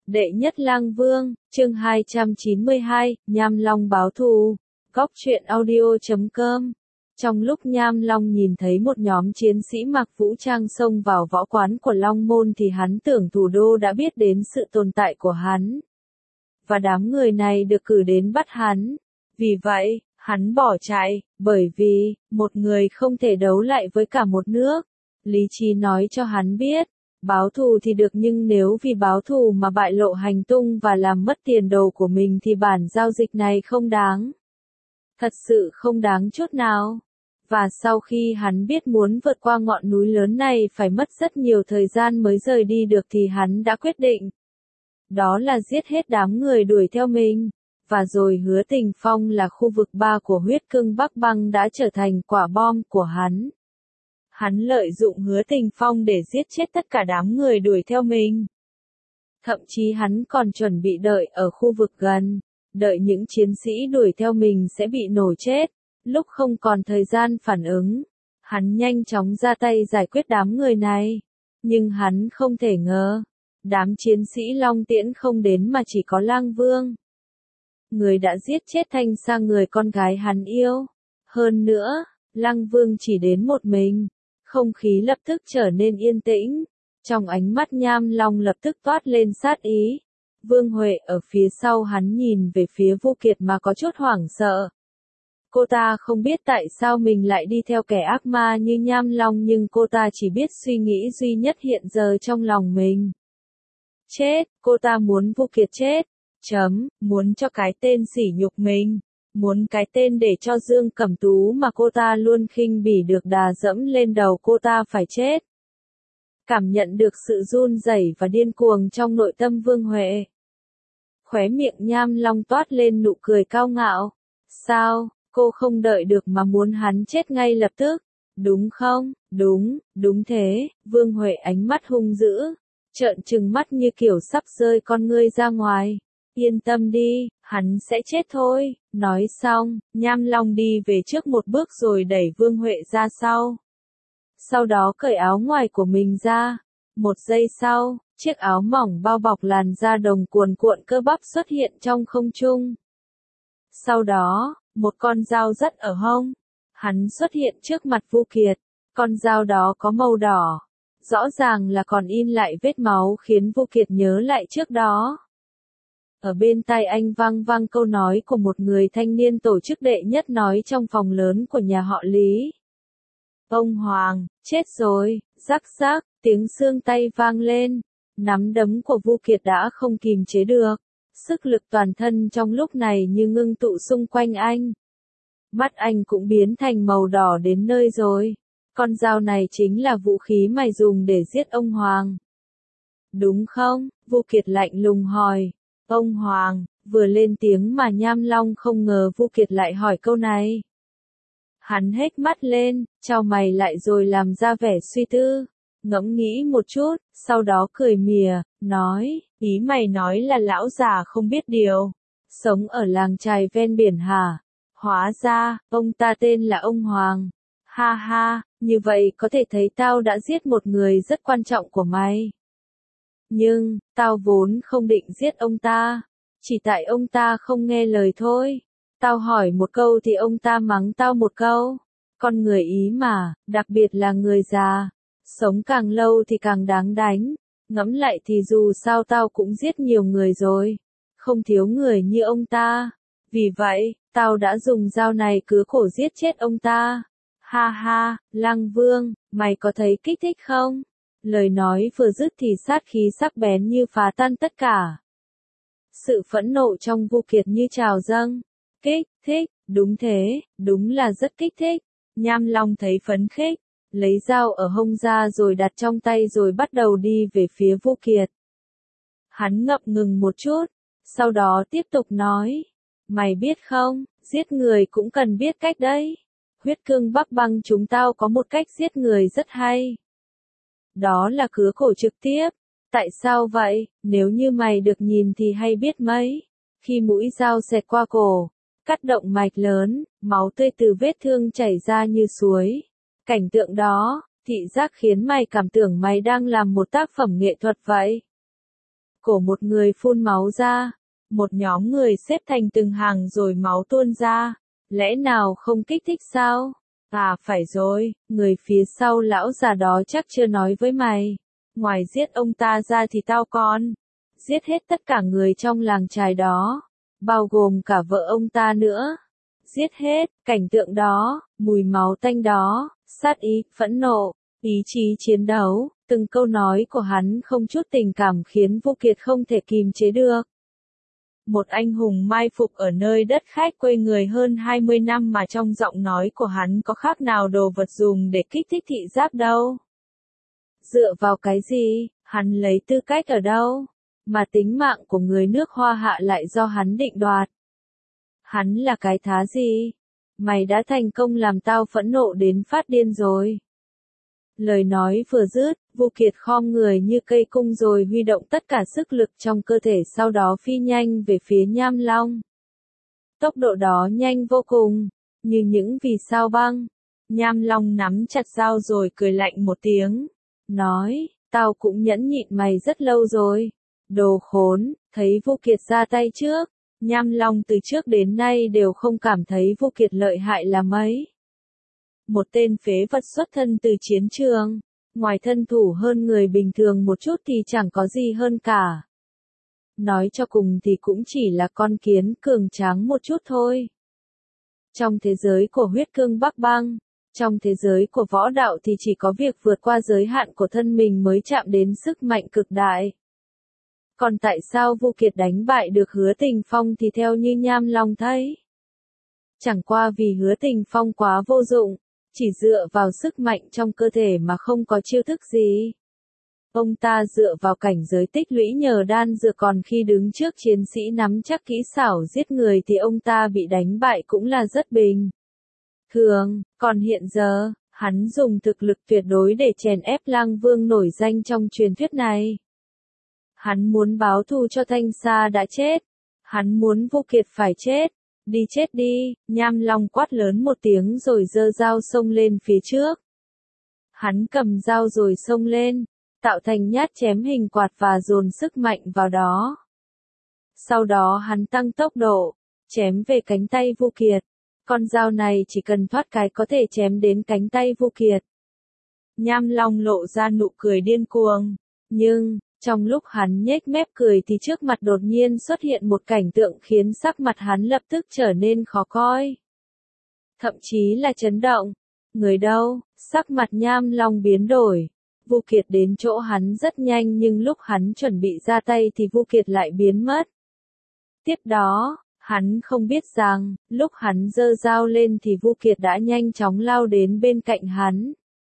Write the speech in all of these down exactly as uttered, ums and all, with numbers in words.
Đệ nhất lang vương, chương hai trăm chín mươi hai, Nham Long báo thù. Góc truyện audio chấm com. Trong lúc Nham Long nhìn thấy một nhóm chiến sĩ mặc vũ trang xông vào võ quán của Long Môn thì hắn tưởng thủ đô đã biết đến sự tồn tại của hắn. Và đám người này được cử đến bắt hắn. Vì vậy, hắn bỏ chạy, bởi vì, một người không thể đấu lại với cả một nước. Lý trí nói cho hắn biết. Báo thù thì được nhưng nếu vì báo thù mà bại lộ hành tung và làm mất tiền đồ của mình thì bản giao dịch này không đáng. Thật sự không đáng chút nào. Và sau khi hắn biết muốn vượt qua ngọn núi lớn này phải mất rất nhiều thời gian mới rời đi được thì hắn đã quyết định. Đó là giết hết đám người đuổi theo mình. Và rồi Hứa Tình Phong là khu vực ba của huyết cương Bắc Băng đã trở thành quả bom của hắn. Hắn lợi dụng Hứa Tình Phong để giết chết tất cả đám người đuổi theo mình. Thậm chí hắn còn chuẩn bị đợi ở khu vực gần, đợi những chiến sĩ đuổi theo mình sẽ bị nổ chết. Lúc không còn thời gian phản ứng, hắn nhanh chóng ra tay giải quyết đám người này. Nhưng hắn không thể ngờ, đám chiến sĩ Long Tiễn không đến mà chỉ có Lang Vương. Người đã giết chết Thanh Sa người con gái hắn yêu. Hơn nữa, Lang Vương chỉ đến một mình. Không khí lập tức trở nên yên tĩnh. Trong ánh mắt Nham Long lập tức toát lên sát ý. Vương Huệ ở phía sau hắn nhìn về phía Vu Kiệt mà có chút hoảng sợ. Cô ta không biết tại sao mình lại đi theo kẻ ác ma như Nham Long nhưng cô ta chỉ biết suy nghĩ duy nhất hiện giờ trong lòng mình. Chết, cô ta muốn Vu Kiệt chết. Chấm, muốn cho cái tên sỉ nhục mình. Muốn cái tên để cho Dương Cẩm Tú mà cô ta luôn khinh bỉ được đà dẫm lên đầu cô ta phải chết. Cảm nhận được sự run rẩy và điên cuồng trong nội tâm Vương Huệ. Khóe miệng Nham Long toát lên nụ cười cao ngạo. Sao, cô không đợi được mà muốn hắn chết ngay lập tức? Đúng không? Đúng, đúng thế. Vương Huệ ánh mắt hung dữ. Trợn trừng mắt như kiểu sắp rơi con ngươi ra ngoài. Yên tâm đi, hắn sẽ chết thôi. Nói xong, Nham Long đi về trước một bước rồi đẩy Vương Huệ ra sau. Sau đó cởi áo ngoài của mình ra. Một giây sau, chiếc áo mỏng bao bọc làn da đồng cuồn cuộn cơ bắp xuất hiện trong không trung. Sau đó, một con dao rất ở hông. Hắn xuất hiện trước mặt Vu Kiệt. Con dao đó có màu đỏ. Rõ ràng là còn in lại vết máu khiến Vu Kiệt nhớ lại trước đó. Ở bên tai anh vang vang câu nói của một người thanh niên tổ chức đệ nhất nói trong phòng lớn của nhà họ Lý. Ông Hoàng, chết rồi, rắc rắc, tiếng xương tay vang lên. Nắm đấm của Vu Kiệt đã không kìm chế được. Sức lực toàn thân trong lúc này như ngưng tụ xung quanh anh. Mắt anh cũng biến thành màu đỏ đến nơi rồi. Con dao này chính là vũ khí mày dùng để giết ông Hoàng. Đúng không? Vu Kiệt lạnh lùng hỏi. Ông Hoàng, vừa lên tiếng mà Nham Long không ngờ Vu Kiệt lại hỏi câu này. Hắn hếch mắt lên, chau mày lại rồi làm ra vẻ suy tư, ngẫm nghĩ một chút, sau đó cười mỉa, nói, ý mày nói là lão già không biết điều, sống ở làng chài ven biển hả? Hóa ra, ông ta tên là ông Hoàng. Ha ha, như vậy có thể thấy tao đã giết một người rất quan trọng của mày. Nhưng, tao vốn không định giết ông ta. Chỉ tại ông ta không nghe lời thôi. Tao hỏi một câu thì ông ta mắng tao một câu. Con người ý mà, đặc biệt là người già. Sống càng lâu thì càng đáng đánh. Ngẫm lại thì dù sao tao cũng giết nhiều người rồi. Không thiếu người như ông ta. Vì vậy, tao đã dùng dao này cứa cổ giết chết ông ta. Ha ha, Lang Vương, mày có thấy kích thích không? Lời nói vừa dứt thì sát khí sắc bén như phá tan tất cả. Sự phẫn nộ trong Vu Kiệt như trào dâng. Kích thích, đúng thế, đúng là rất kích thích. Nham Long thấy phấn khích, lấy dao ở hông ra rồi đặt trong tay rồi bắt đầu đi về phía Vu Kiệt. Hắn ngập ngừng một chút, sau đó tiếp tục nói. Mày biết không, giết người cũng cần biết cách đấy. Huyết cương Bắc Băng chúng tao có một cách giết người rất hay. Đó là cứa cổ trực tiếp. Tại sao vậy? Nếu như mày được nhìn thì hay biết mấy. Khi mũi dao xẹt qua cổ, cắt động mạch lớn, máu tươi từ vết thương chảy ra như suối. Cảnh tượng đó, thị giác khiến mày cảm tưởng mày đang làm một tác phẩm nghệ thuật vậy. cổ một người phun máu ra. Một nhóm người xếp thành từng hàng rồi máu tuôn ra. Lẽ nào không kích thích sao? À phải rồi, người phía sau lão già đó chắc chưa nói với mày. Ngoài giết ông ta ra thì tao còn giết hết tất cả người trong làng chài đó, bao gồm cả vợ ông ta nữa. Giết hết, cảnh tượng đó, mùi máu tanh đó, sát ý, phẫn nộ, ý chí chiến đấu, từng câu nói của hắn không chút tình cảm khiến Vô Kiệt không thể kìm chế được. Một anh hùng mai phục ở nơi đất khách quê người hơn hai mươi năm mà trong giọng nói của hắn có khác nào đồ vật dùng để kích thích thị giác đâu. Dựa vào cái gì, hắn lấy tư cách ở đâu, mà tính mạng của người nước Hoa Hạ lại do hắn định đoạt. Hắn là cái thá gì? Mày đã thành công làm tao phẫn nộ đến phát điên rồi. Lời nói vừa dứt, Vô Kiệt khom người như cây cung rồi huy động tất cả sức lực trong cơ thể sau đó phi nhanh về phía Nham Long. Tốc độ đó nhanh vô cùng, như những vì sao băng. Nham Long nắm chặt dao rồi cười lạnh một tiếng, nói, tao cũng nhẫn nhịn mày rất lâu rồi. Đồ khốn, thấy Vô Kiệt ra tay trước, Nham Long từ trước đến nay đều không cảm thấy Vô Kiệt lợi hại là mấy. Một tên phế vật xuất thân từ chiến trường, ngoài thân thủ hơn người bình thường một chút thì chẳng có gì hơn cả. Nói cho cùng thì cũng chỉ là con kiến cường tráng một chút thôi. Trong thế giới của huyết cương Bắc Bang, trong thế giới của võ đạo thì chỉ có việc vượt qua giới hạn của thân mình mới chạm đến sức mạnh cực đại. Còn tại sao Vô Kiệt đánh bại được Hứa Tình Phong thì theo như Nham Long thấy. Chẳng qua vì Hứa Tình Phong quá vô dụng, chỉ dựa vào sức mạnh trong cơ thể mà không có chiêu thức gì. Ông ta dựa vào cảnh giới tích lũy nhờ đan dược, còn khi đứng trước chiến sĩ nắm chắc kỹ xảo giết người thì ông ta bị đánh bại cũng là rất bình thường. Còn hiện giờ, hắn dùng thực lực tuyệt đối để chèn ép Lang Vương nổi danh trong truyền thuyết này. Hắn muốn báo thù cho Thanh Sa đã chết. Hắn muốn Vô Kiệt phải chết. Đi chết đi, Nham Long quát lớn một tiếng rồi giơ dao xông lên phía trước. Hắn cầm dao rồi xông lên, tạo thành nhát chém hình quạt và dồn sức mạnh vào đó. Sau đó hắn tăng tốc độ, chém về cánh tay Vô Kiệt. Con dao này chỉ cần thoát cái có thể chém đến cánh tay Vô Kiệt. Nham Long lộ ra nụ cười điên cuồng, nhưng trong lúc hắn nhếch mép cười thì trước mặt đột nhiên xuất hiện một cảnh tượng khiến sắc mặt hắn lập tức trở nên khó coi. Thậm chí là chấn động. Người đâu? Sắc mặt Nham Long biến đổi. Vô Kiệt đến chỗ hắn rất nhanh nhưng lúc hắn chuẩn bị ra tay thì Vô Kiệt lại biến mất. Tiếp đó, hắn không biết rằng, lúc hắn giơ dao lên thì Vô Kiệt đã nhanh chóng lao đến bên cạnh hắn.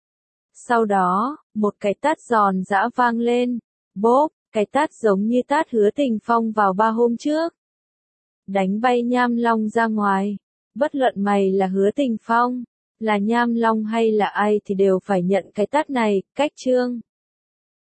Sau đó, một cái tát giòn giã vang lên. Bốp, cái tát giống như tát Hứa Tình Phong vào ba hôm trước. Đánh bay Nham Long ra ngoài. Bất luận mày là Hứa Tình Phong, là Nham Long hay là ai thì đều phải nhận cái tát này, cách chương.